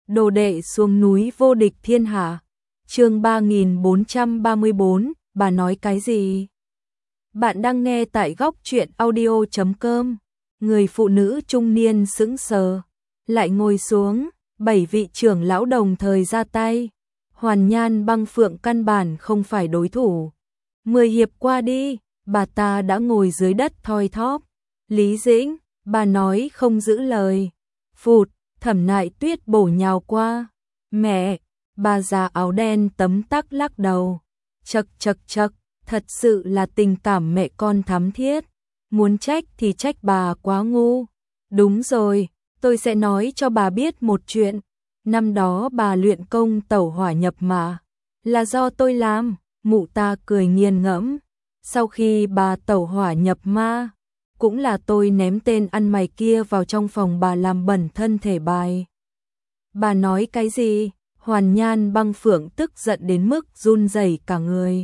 Đồ đệ xuống núi vô địch thiên hạ. Chương 3434, bà nói cái gì? Bạn đang nghe tại góc truyện audio.com. Người phụ nữ trung niên sững sờ, lại ngồi xuống, 7 vị trưởng lão đồng thời ra tay. Hoàn Nhan Băng Phượng căn bản không phải đối thủ. 10 hiệp qua đi, bà ta đã ngồi dưới đất thoi thóp. Lý Dĩnh, bà nói không giữ lời. Phụt, Thẩm Nại Tuyết bổ nhào qua. Mẹ, bà già áo đen tấm tắc lắc đầu. Chậc chậc chậc, thật sự là tình cảm mẹ con thắm thiết. Muốn trách thì trách bà quá ngu. Đúng rồi, tôi sẽ nói cho bà biết một chuyện. Năm đó bà luyện công tẩu hỏa nhập mà, là do tôi làm. Mụ ta cười nghiền ngẫm. Sau khi bà tẩu hỏa nhập ma, cũng là tôi ném tên ăn mày kia vào trong phòng bà làm bẩn thân thể bài. Bà nói cái gì? Hoàn Nhan Băng Phượng tức giận đến mức run rẩy cả người.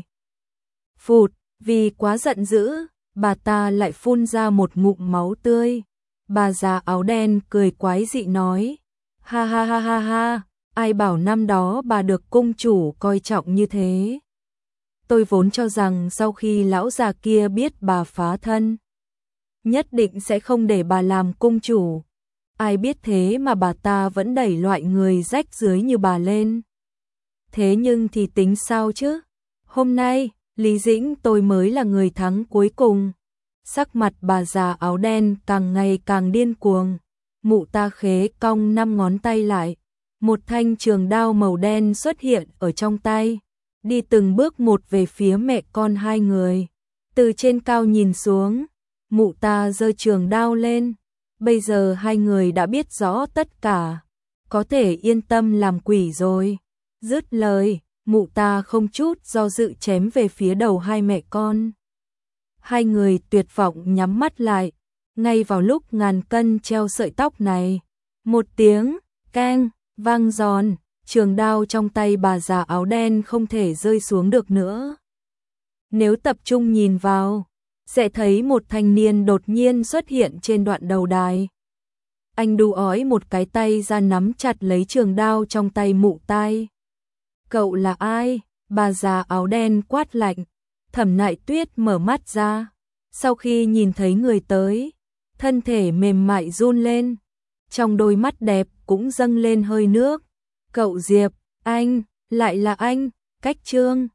Phụt, vì quá giận dữ, bà ta lại phun ra một ngụm máu tươi. Bà già áo đen cười quái dị nói, ha ha ha ha ha, ai bảo năm đó bà được cung chủ coi trọng như thế. Tôi vốn cho rằng sau khi lão già kia biết bà phá thân, nhất định sẽ không để bà làm cung chủ. Ai biết thế mà bà ta vẫn đẩy loại người rách rưới như bà lên. Thế nhưng thì tính sao chứ? Hôm nay, Lý Dĩnh tôi mới là người thắng cuối cùng. Sắc mặt bà già áo đen càng ngày càng điên cuồng. Mụ ta khế cong 5 ngón tay lại. Một thanh trường đao màu đen xuất hiện ở trong tay. Đi từng bước một về phía mẹ con hai người. Từ trên cao nhìn xuống, mụ ta giơ trường đao lên. Bây giờ hai người đã biết rõ tất cả, có thể yên tâm làm quỷ rồi. Dứt lời, mụ ta không chút do dự chém về phía đầu hai mẹ con. Hai người tuyệt vọng nhắm mắt lại. Ngay vào lúc ngàn cân treo sợi tóc này, một tiếng keng vang giòn, trường đao trong tay bà già áo đen không thể rơi xuống được nữa. Nếu tập trung nhìn vào, sẽ thấy một thanh niên đột nhiên xuất hiện trên đoạn đầu đài. Anh đu ói một cái tay ra nắm chặt lấy trường đao trong tay mụ tai. Cậu là ai? Bà già áo đen quát lạnh. Thẩm Nại Tuyết mở mắt ra. Sau khi nhìn thấy người tới, thân thể mềm mại run lên. Trong đôi mắt đẹp cũng dâng lên hơi nước. Cậu Diệp, anh, lại là anh, Cách Trương.